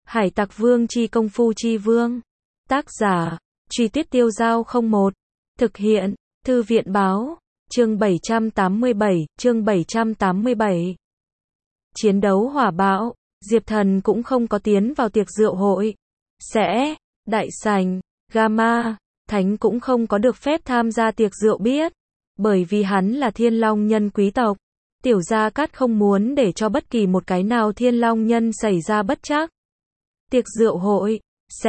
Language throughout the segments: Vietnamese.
Hải Tặc Vương chi công phu chi vương. Tác giả, Truy Tuyết Tiêu Dao 01. Thực hiện, Thư viện báo, chương 787, chương 787. Chiến đấu hỏa bạo, Diệp Thần cũng không có tiến vào tiệc rượu hội. Đại sảnh, Gamma, Thánh cũng không có được phép tham gia tiệc rượu biết. Bởi vì hắn là Thiên Long nhân quý tộc. Tiểu Gia Cát không muốn để cho bất kỳ một cái nào Thiên Long nhân xảy ra bất trắc. Tiệc rượu hội,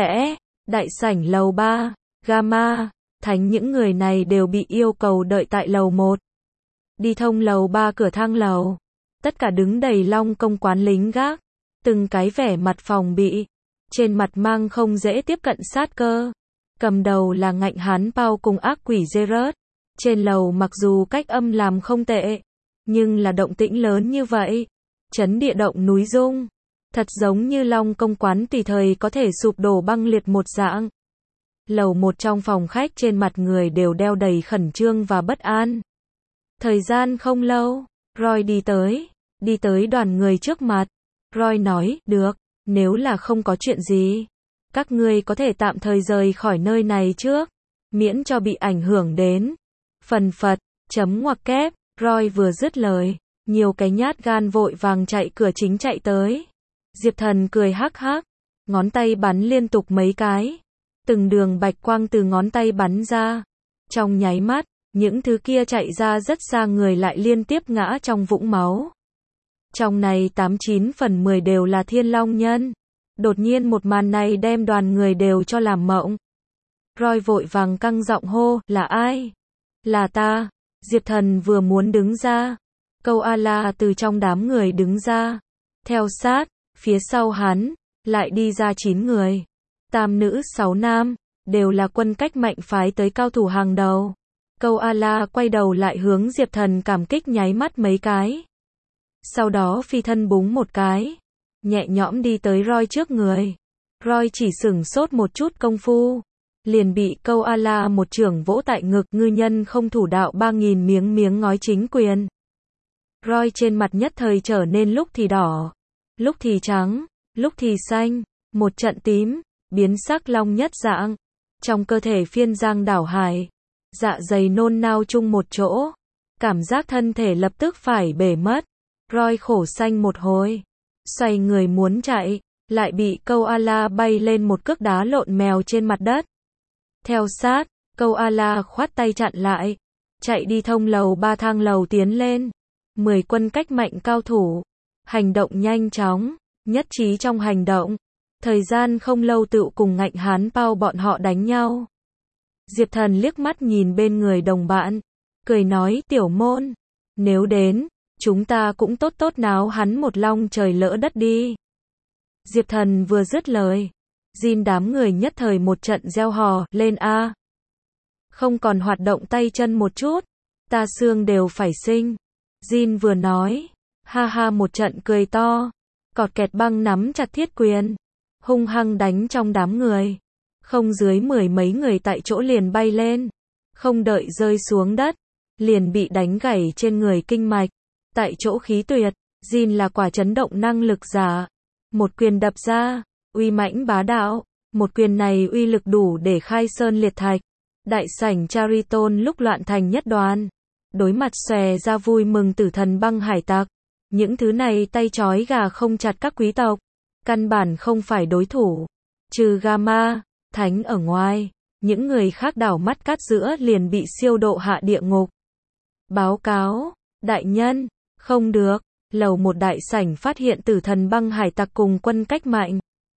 đại sảnh lầu 3, Gamma, Thánh những người này đều bị yêu cầu đợi tại lầu 1. Đi thông lầu 3 cửa thang lầu. Tất cả đứng đầy Long công quán lính gác. Từng cái vẻ mặt phòng bị. Trên mặt mang không dễ tiếp cận sát cơ. Cầm đầu là ngạnh hán Pao cùng ác quỷ Gerard. Trên lầu mặc dù cách âm làm không tệ. Nhưng là động tĩnh lớn như vậy. Chấn địa động núi rung. Thật giống như Long công quán tùy thời có thể sụp đổ băng liệt một dạng. Lầu 1 trong phòng khách trên mặt người đều đeo đầy khẩn trương và bất an. Thời gian không lâu, Roy đi tới đoàn người trước mặt. Roy nói, được, nếu là không có chuyện gì, các ngươi có thể tạm thời rời khỏi nơi này trước, miễn cho bị ảnh hưởng đến. Phần phật, chấm ngoặc kép, Roy vừa dứt lời, nhiều cái nhát gan vội vàng chạy cửa chính chạy tới. Diệp Thần cười hắc hắc, ngón tay bắn liên tục mấy cái. Từng đường bạch quang từ ngón tay bắn ra. Trong nháy mắt, những thứ kia chạy ra rất xa người lại liên tiếp ngã trong vũng máu. Trong này 89 phần 10 đều là Thiên Long nhân. Đột nhiên một màn này đem đoàn người đều cho làm mộng. Roy vội vàng căng giọng hô, là ai? Là ta. Diệp Thần vừa muốn đứng ra. Câu A-la từ trong đám người đứng ra. Theo sát, phía sau hắn, lại đi ra 9 người. 8 nữ 6 nam, đều là quân cách mạnh phái tới cao thủ hàng đầu. Câu A-la quay đầu lại hướng Diệp Thần cảm kích nháy mắt mấy cái. Sau đó phi thân búng một cái, nhẹ nhõm đi tới Roy trước người. Roy chỉ sửng sốt một chút công phu, liền bị câu A-la một chưởng vỗ tại ngực, ngư nhân không thủ đạo 3000 miếng ngói chính quyền. Roy trên mặt nhất thời trở nên lúc thì đỏ, lúc thì trắng, lúc thì xanh, một trận tím, biến sắc long nhất dạng. Trong cơ thể phiên giang đảo hải, dạ dày nôn nao chung một chỗ, cảm giác thân thể lập tức phải bể mất. Roy khổ xanh một hồi, xoay người muốn chạy, lại bị câu A-la bay lên một cước đá lộn mèo trên mặt đất. Theo sát, câu A-la khoát tay chặn lại, chạy đi thông lầu 3 thang lầu tiến lên. 10 quân cách mạnh cao thủ, hành động nhanh chóng, nhất trí trong hành động. Thời gian không lâu tựu cùng ngạnh hán Pao bọn họ đánh nhau. Diệp Thần liếc mắt nhìn bên người đồng bạn, cười nói, tiểu môn, nếu đến, chúng ta cũng tốt tốt náo hắn một long trời lỡ đất đi. Diệp Thần vừa dứt lời, Jin đám người nhất thời một trận reo hò lên a. Không còn hoạt động tay chân một chút, ta xương đều phải sinh. Jin vừa nói, ha ha một trận cười to, cọt kẹt băng nắm chặt thiết quyền, hung hăng đánh trong đám người. Không dưới 10 mấy người tại chỗ liền bay lên, không đợi rơi xuống đất, liền bị đánh gãy trên người kinh mạch. Tại chỗ khí tuyệt, Jin là quả chấn động năng lực giả. Một quyền đập ra, uy mãnh bá đạo, một quyền này uy lực đủ để khai sơn liệt thạch. Đại sảnh Chariton lúc loạn thành nhất đoàn. Đối mặt xòe ra vui mừng tử thần băng hải tặc. Những thứ này tay trói gà không chặt các quý tộc, căn bản không phải đối thủ. Trừ Gamma, Thánh ở ngoài, những người khác đảo mắt cắt giữa liền bị siêu độ hạ địa ngục. Báo cáo, đại nhân, không được, lầu 1 đại sảnh phát hiện tử thần băng hải tặc cùng quân cách mạnh.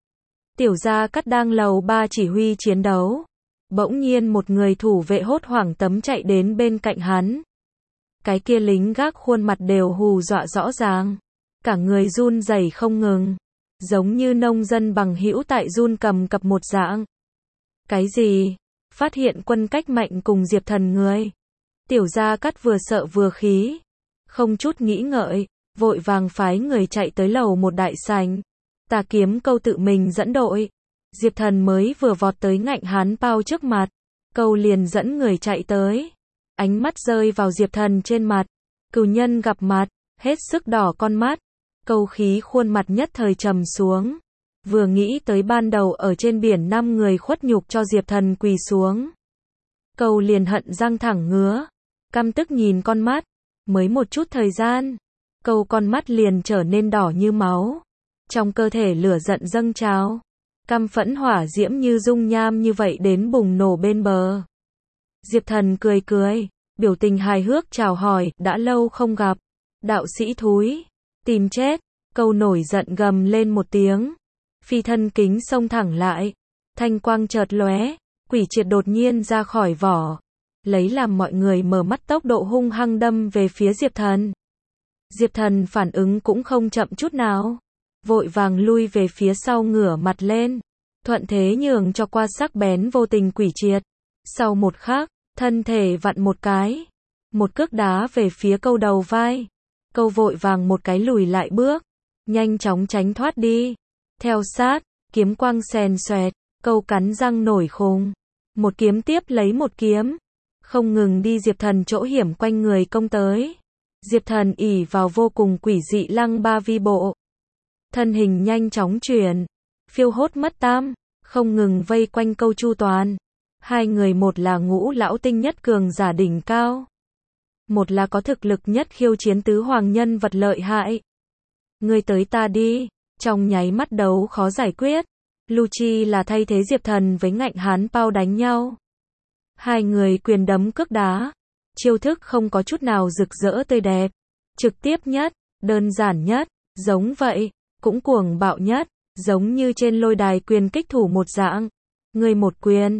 Tiểu Gia Cát đang lầu 3 chỉ huy chiến đấu. Bỗng nhiên một người thủ vệ hốt hoảng tấm chạy đến bên cạnh hắn. Cái kia lính gác khuôn mặt đều hù dọa rõ ràng. Cả người run rẩy không ngừng. Giống như nông dân bằng hữu tại run cầm cập một dạng. Cái gì? Phát hiện quân cách mạnh cùng Diệp Thần người. Tiểu Gia Cát vừa sợ vừa khí. Không chút nghĩ ngợi, vội vàng phái người chạy tới lầu 1 đại sảnh. Tà Kiếm Câu tự mình dẫn đội. Diệp Thần mới vừa vọt tới ngạnh hán Pao trước mặt. Câu liền dẫn người chạy tới. Ánh mắt rơi vào Diệp Thần trên mặt. Cừu nhân gặp mặt, hết sức đỏ con mắt. Câu khí khuôn mặt nhất thời trầm xuống. Vừa nghĩ tới ban đầu ở trên biển 5 người khuất nhục cho Diệp Thần quỳ xuống. Câu liền hận răng thẳng ngứa. Căm tức nhìn con mắt. Mới một chút thời gian. Câu con mắt liền trở nên đỏ như máu. Trong cơ thể lửa giận dâng trào. Căm phẫn hỏa diễm như dung nham như vậy đến bùng nổ bên bờ. Diệp Thần cười cười. Biểu tình hài hước chào hỏi, đã lâu không gặp. Đạo sĩ thúi. Tìm chết. Câu nổi giận gầm lên một tiếng. Phi thân kính xông thẳng lại. Thanh quang chợt lóe. Quỷ triệt đột nhiên ra khỏi vỏ. Lấy làm mọi người mở mắt tốc độ hung hăng đâm về phía Diệp Thần. Diệp Thần phản ứng cũng không chậm chút nào. Vội vàng lui về phía sau ngửa mặt lên. Thuận thế nhường cho qua sắc bén vô tình quỷ triệt. Sau một khắc, thân thể vặn một cái. Một cước đá về phía câu đầu vai. Câu vội vàng một cái lùi lại bước. Nhanh chóng tránh thoát đi. Theo sát, kiếm quang xèn xoẹt. Câu cắn răng nổi khùng. Một kiếm tiếp lấy một kiếm. Không ngừng đi Diệp Thần chỗ hiểm quanh người công tới. Diệp Thần ỷ vào vô cùng quỷ dị lăng ba vi bộ. Thân hình nhanh chóng chuyển. Phiêu hốt mất tam. Không ngừng vây quanh câu chu toàn. Hai người một là ngũ lão tinh nhất cường giả đỉnh cao. Một là có thực lực nhất khiêu chiến tứ hoàng nhân vật lợi hại. Ngươi tới ta đi. Trong nháy mắt đấu khó giải quyết. Lucci là thay thế Diệp Thần với ngạnh hán Pao đánh nhau. Hai người quyền đấm cước đá. Chiêu thức không có chút nào rực rỡ tươi đẹp. Trực tiếp nhất, đơn giản nhất, giống vậy, cũng cuồng bạo nhất, giống như trên lôi đài quyền kích thủ một dạng. Ngươi một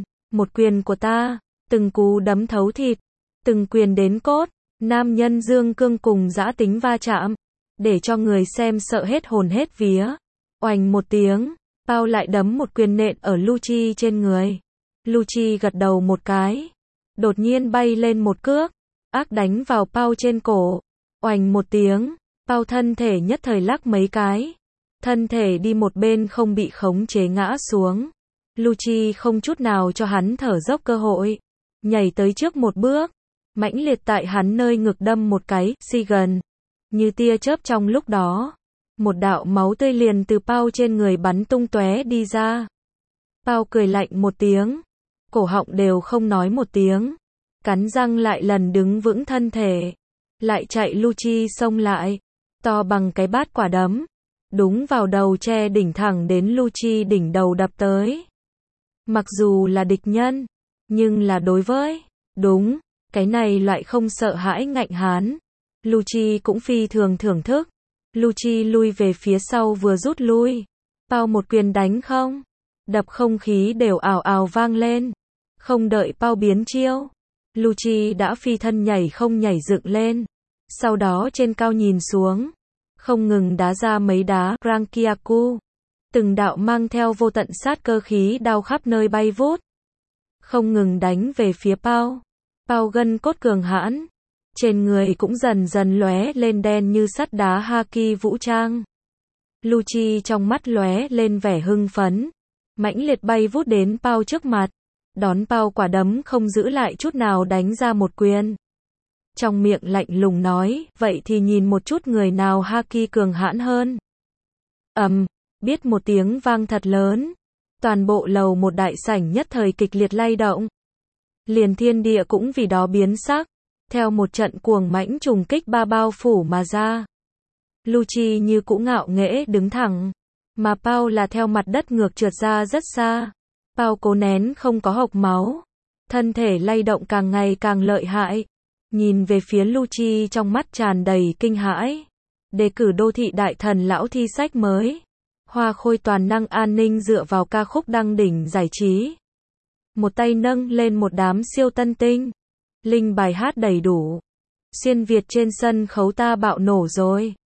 quyền của ta, từng cú đấm thấu thịt, từng quyền đến cốt, nam nhân dương cương cùng dã tính va chạm, để cho người xem sợ hết hồn hết vía. Oành một tiếng, Pao lại đấm một quyền nện ở Lucci trên người. Lucci gật đầu một cái, đột nhiên bay lên một cước, ác đánh vào Pao trên cổ. Oành một tiếng, Pao thân thể nhất thời lắc mấy cái, thân thể đi một bên không bị khống chế ngã xuống. Lucci không chút nào cho hắn thở dốc cơ hội, nhảy tới trước một bước, mãnh liệt tại hắn nơi ngực đâm một cái, si gần. Như tia chớp trong lúc đó, một đạo máu tươi liền từ Pao trên người bắn tung tóe đi ra. Pao cười lạnh một tiếng, cổ họng đều không nói một tiếng, cắn răng lại lần đứng vững thân thể, lại chạy. Lucci xông lại, to bằng cái bát quả đấm, đúng vào đầu che đỉnh thẳng đến Lucci đỉnh đầu đập tới. Mặc dù là địch nhân, nhưng là đối với, đúng, cái này loại không sợ hãi ngạnh hán, Lucci cũng phi thường thưởng thức. Lucci lui về phía sau vừa rút lui, Pao một quyền đánh không, đập không khí đều ào ào vang lên. Không đợi Pao biến chiêu, Lucci đã phi thân nhảy không nhảy dựng lên, sau đó trên cao nhìn xuống, không ngừng đá ra mấy đá Rankiaku, từng đạo mang theo vô tận sát cơ khí đao khắp nơi bay vút, không ngừng đánh về phía Pao. Pao gân cốt cường hãn, trên người cũng dần dần lóe lên đen như sắt đá haki vũ trang. Lucci trong mắt lóe lên vẻ hưng phấn, mãnh liệt bay vút đến Pao trước mặt, đón Pao quả đấm không giữ lại chút nào đánh ra một quyền. Trong miệng lạnh lùng nói, vậy thì nhìn một chút người nào haki cường hãn hơn. Biết một tiếng vang thật lớn, toàn bộ lầu một đại sảnh nhất thời kịch liệt lay động. Liền thiên địa cũng vì đó biến sắc, theo một trận cuồng mãnh trùng kích bao phủ mà ra. Lucci như cũ ngạo nghễ đứng thẳng, mà Pao là theo mặt đất ngược trượt ra rất xa. Pao cố nén không có hộc máu, thân thể lay động càng ngày càng lợi hại, nhìn về phía Lucci trong mắt tràn đầy kinh hãi. Đề cử đô thị đại thần lão thi sách mới. Hoa khôi toàn năng an ninh dựa vào ca khúc đăng đỉnh giải trí. Một tay nâng lên một đám siêu tân tinh. Linh bài hát đầy đủ. Xuyên Việt trên sân khấu ta bạo nổ rồi.